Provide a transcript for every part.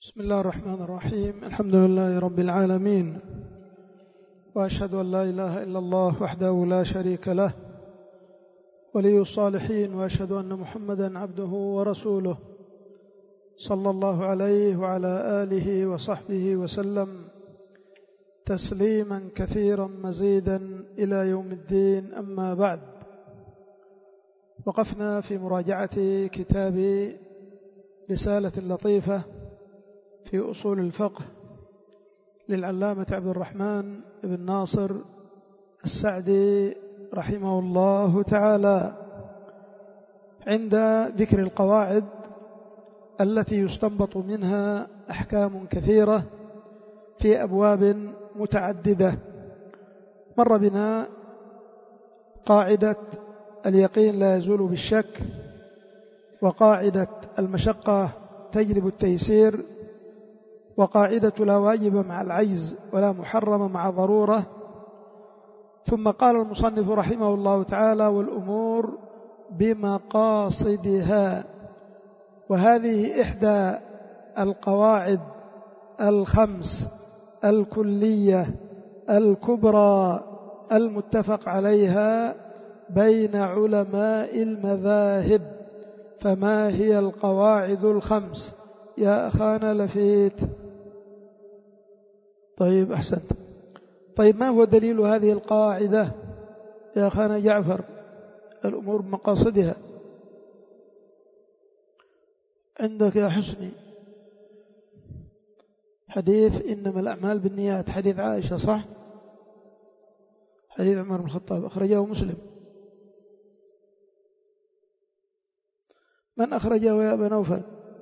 بسم الله الرحمن الرحيم. الحمد لله رب العالمين، وأشهد أن لا إله إلا الله وحده لا شريك له ولي الصالحين، وأشهد أن محمدا عبده ورسوله صلى الله عليه وعلى آله وصحبه وسلم تسليما كثيرا مزيدا إلى يوم الدين. أما بعد، وقفنا في مراجعة كتاب رسالة لطيفة في أصول الفقه للعلامة عبد الرحمن بن ناصر السعدي رحمه الله تعالى، عند ذكر القواعد التي يستنبط منها أحكام كثيرة في أبواب متعددة. مر بنا قاعدة اليقين لا يزول بالشك، وقاعدة المشقة تجلب التيسير، وقاعدة لا واجب مع العجز ولا محرم مع ضرورة. ثم قال المصنف رحمه الله تعالى: والأمور بمقاصدها. وهذه إحدى القواعد الخمس الكلية الكبرى المتفق عليها بين علماء المذاهب. فما هي القواعد الخمس يا أخانا لفيت؟ طيب، أحسنت. طيب، ما هو دليل هذه القاعدة يا أخانا جعفر؟ الأمور بمقاصدها عندك يا حسني. حديث إنما الأعمال بالنيات، حديث عائشة صح؟ حديث عمر بن الخطاب أخرجه مسلم. من أخرجه يا أبا نوفل؟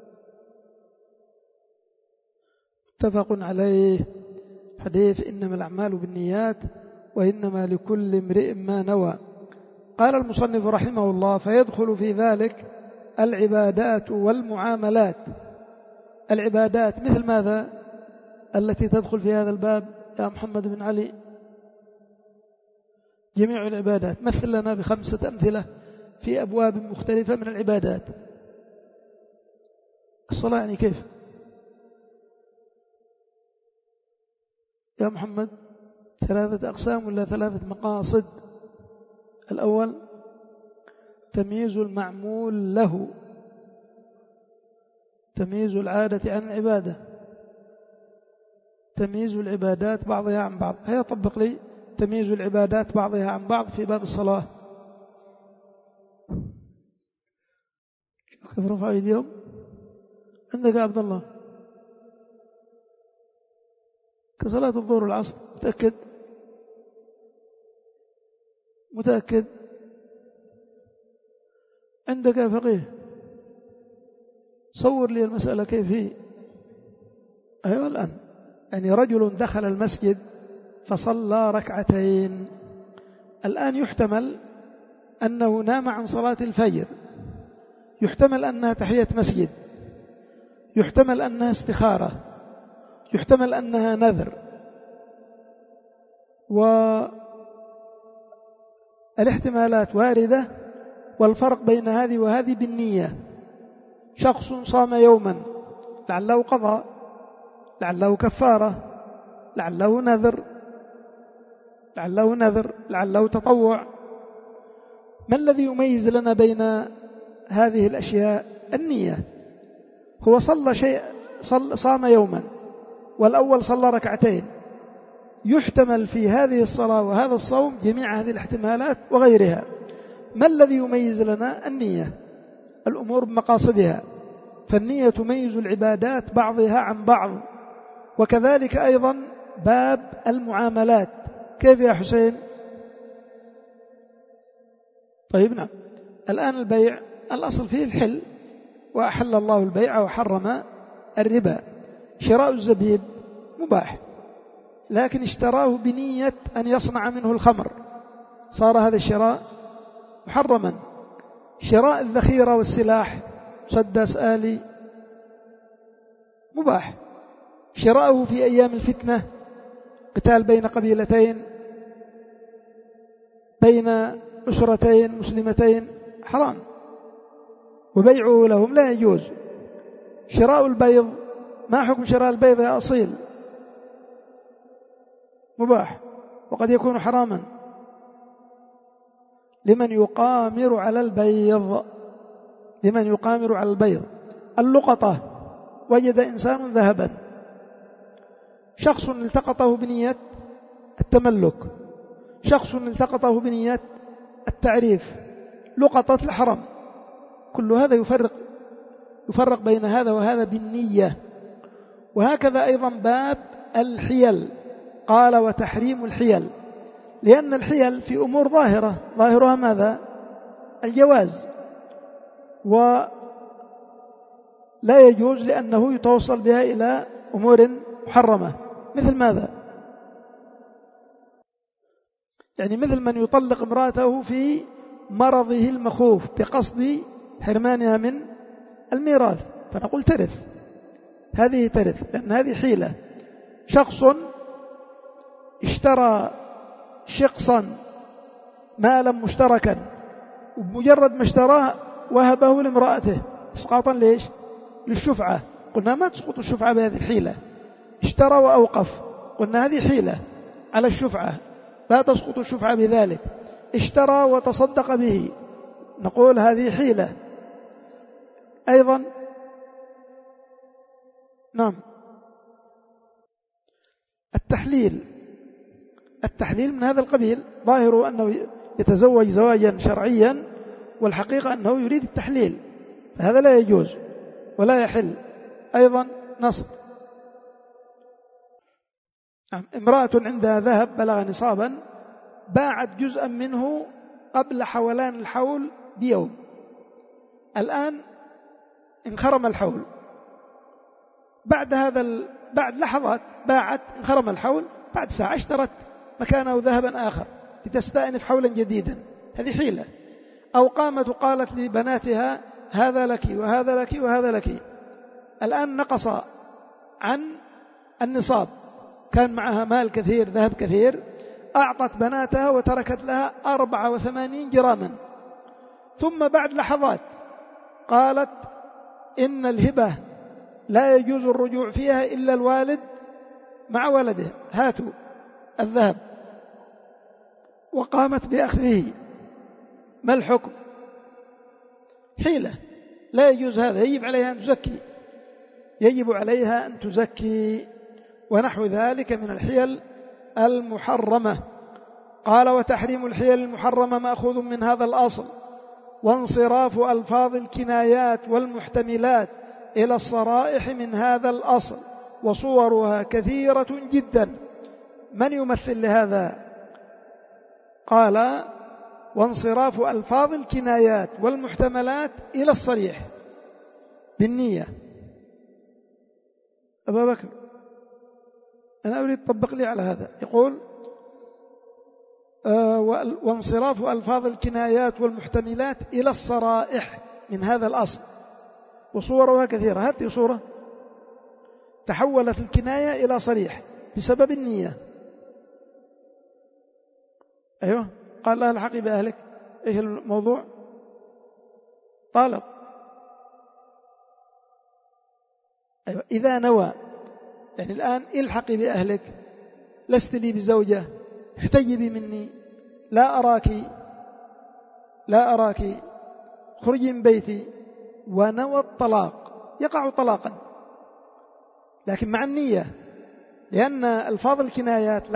متفق عليه. حديث إنما الأعمال بالنيات وإنما لكل امرئ ما نوى. قال المصنف رحمه الله: فيدخل في ذلك العبادات والمعاملات. العبادات مثل ماذا التي تدخل في هذا الباب يا محمد بن علي؟ جميع العبادات. مثل لنا بخمسة أمثلة في أبواب مختلفة من العبادات. الصلاة يعني كيف يا محمد؟ ثلاثة أقسام ولا ثلاثة مقاصد؟ الأول تمييز المعمول له، تمييز العادة عن العبادة، تمييز العبادات بعضها عن بعض. هيا طبق لي تمييز العبادات بعضها عن بعض في باب الصلاة. كيف رفع أيديهم؟ عندك يا عبد الله كصلاة الظهر والعصر. متأكد؟ متأكد؟ عندك يا فقيه؟ صور لي المسألة كيف هي. أيوة الآن، يعني رجل دخل المسجد فصلى ركعتين. الآن يحتمل أنه نام عن صلاة الفجر، يحتمل أنها تحية مسجد، يحتمل أنها استخارة، يحتمل أنها نذر. والاحتمالات واردة، والفرق بين هذه وهذه بالنية. شخص صام يوما، لعله قضاء، لعله كفارة، لعله نذر، لعله تطوع. ما الذي يميز لنا بين هذه الأشياء؟ النية. هو صلى شيء، صام يوما، والأول صلى ركعتين. يحتمل في هذه الصلاة وهذا الصوم جميع هذه الاحتمالات وغيرها. ما الذي يميز لنا؟ النية. الأمور بمقاصدها. فالنية تميز العبادات بعضها عن بعض. وكذلك أيضا باب المعاملات. كيف يا حسين؟ طيب نعم. الآن البيع الأصل فيه الحل، وأحل الله البيع وحرم الربا. شراء الزبيب مباح، لكن اشتراه بنية أن يصنع منه الخمر، صار هذا الشراء محرما. شراء الذخيرة والسلاح، مسدس آلي، مباح. شراءه في أيام الفتنة، قتال بين قبيلتين، بين أسرتين مسلمتين، حرام، وبيعه لهم لا يجوز. شراء البيض ما حكم شراء البيض يا أصيل؟ مباح وقد يكون حراما لمن يقامر على البيض. لمن يقامر على البيض. اللقطة: وجد إنسان ذهبا، شخص التقطه بنية التملك، شخص التقطه بنية التعريف، لقطة الحرم، كل هذا يفرق بين هذا وهذا بالنية. وهكذا أيضا باب الحيل، قال وتحريم الحيل، لأن الحيل في أمور ظاهرها ماذا؟ الجواز، ولا يجوز لأنه يتوصل بها إلى أمور محرمة. مثل ماذا؟ يعني مثل من يطلق امرأته في مرضه المخوف بقصد حرمانها من الميراث، فنقول ترث، هذه ترث، لأن هذه حيلة. شخص اشترى شقصا مالا مشتركا، وبمجرد ما اشتراه وهبه لامرأته اسقاطا ليش؟ للشفعة. قلنا ما تسقط الشفعة بهذه الحيلة. اشترى وأوقف، قلنا هذه حيلة على الشفعة، لا تسقط الشفعة بذلك. اشترى وتصدق به، نقول هذه حيلة أيضا. نعم. التحليل من هذا القبيل، ظاهره أنه يتزوج زواجا شرعيا، والحقيقة أنه يريد التحليل، فهذا لا يجوز ولا يحل. أيضا نصب: امرأة عندها ذهب بلغ نصابا، باعت جزءا منه قبل حولان الحول بيوم، الآن انخرم الحول، بعد لحظات باعت، انخرم الحول، بعد ساعة اشترت مكانه ذهبا آخر لتستأنف حولا جديدا، هذه حيلة. أو قامت وقالت لبناتها هذا لك وهذا لك وهذا لك، الآن نقص عن النصاب، كان معها مال كثير، ذهب كثير، أعطت بناتها وتركت لها 84 جراما، ثم بعد لحظات قالت إن الهبة لا يجوز الرجوع فيها إلا الوالد مع ولده، هاتوا الذهب، وقامت بأخذه. ما الحكم؟ حيلة، لا يجوز هذا، يجب عليها أن تزكي، يجب عليها أن تزكي، ونحو ذلك من الحيل المحرمة. قال وتحريم الحيل المحرمة مأخوذ من هذا الأصل، وانصراف ألفاظ الكنايات والمحتملات إلى الصرائح من هذا الأصل، وصورها كثيرة جدا. من يمثل لهذا؟ قال وانصراف ألفاظ الكنايات والمحتملات إلى الصريح بالنية. أبا بكر، أنا أريد تطبق لي على هذا. يقول وانصراف ألفاظ الكنايات والمحتملات إلى الصرائح من هذا الأصل، وصورها كثيرة. هذه صورة تحولت الكناية إلى صريح بسبب النية. أيوة، قال لها الحقي بأهلك، إيش الموضوع؟ طالب. أيوة، إذا نوى، يعني الآن الحقي بأهلك، لست لي بزوجة، احتجبي مني، لا أراك، خرجي من بيتي، ونوى الطلاق، يقع طلاقا، لكن مع النية، لأن ألفاظ الكنايات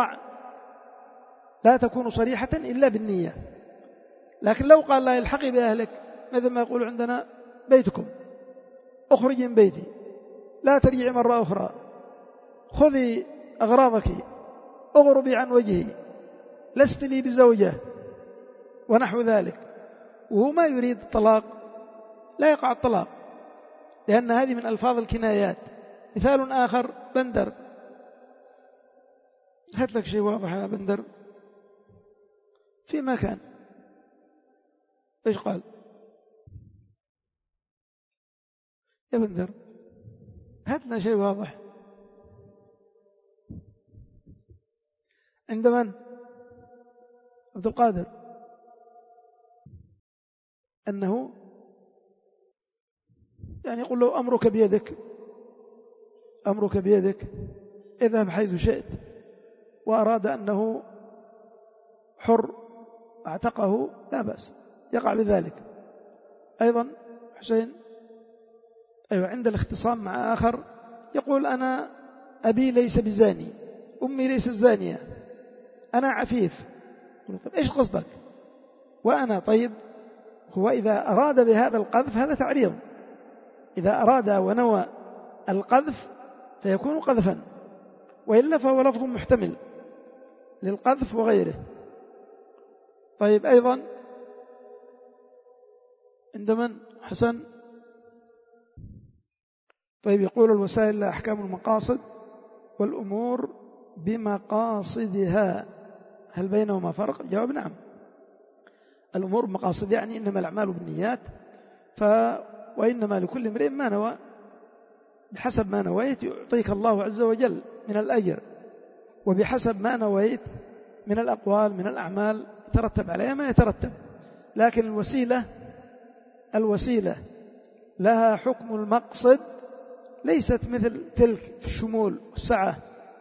لا تكون صريحة إلا بالنية. لكن لو قال لا الحقي بأهلك، مثل ما يقول عندنا بيتكم، اخرجي من بيتي، لا ترجعي مرة أخرى، خذي أغراضك، اغربي عن وجهي، لست لي بزوجة، ونحو ذلك، وهو ما يريد الطلاق، لا يقع الطلاق، لأن هذه من ألفاظ الكنايات. مثال آخر: بندر. هات لك شيء واضح يا بندر في مكان. إيش قال يا بندر؟ هات لنا شيء واضح. عند من؟ عبد القادر. أنه يعني يقول له أمرك بيدك، أمرك بيدك، اذهب حيث شئت، وأراد أنه حر اعتقه لا بأس، يقع بذلك. أيضا حسين عند الاختصام مع آخر يقول أنا أبي ليس بزاني، أمي ليست زانية، أنا عفيف. طيب إيش قصدك؟ وأنا طيب، هو إذا أراد بهذا القذف هذا تعريض، إذا أراد ونوى القذف فيكون قذفا، وإلا فهو لفظ محتمل للقذف وغيره. طيب أيضا عند من حسن؟ طيب يقول الوسائل لها أحكام المقاصد والأمور بمقاصدها، هل بينهما فرق؟ جواب نعم. الأمور بمقاصد يعني إنما الأعمال بالنيات، وإنما لكل امرئ ما نوى، بحسب ما نويت يعطيك الله عز وجل من الأجر، وبحسب ما نويت من الأقوال من الأعمال يترتب عليها ما يترتب. لكن الوسيلة لها حكم المقصد، ليست مثل تلك في الشمول والسعة،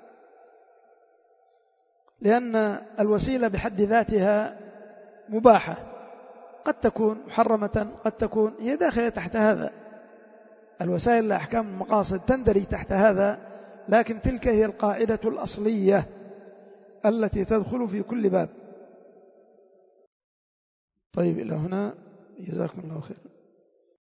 لأن الوسيلة بحد ذاتها مباحة، قد تكون محرمة، قد تكون هي داخلة تحت هذا. الوسائل لأحكام المقاصد تندرج تحت هذا، لكن تلك هي القاعدة الأصلية التي تدخل في كل باب. طيب إلى هنا، جزاكم الله خير.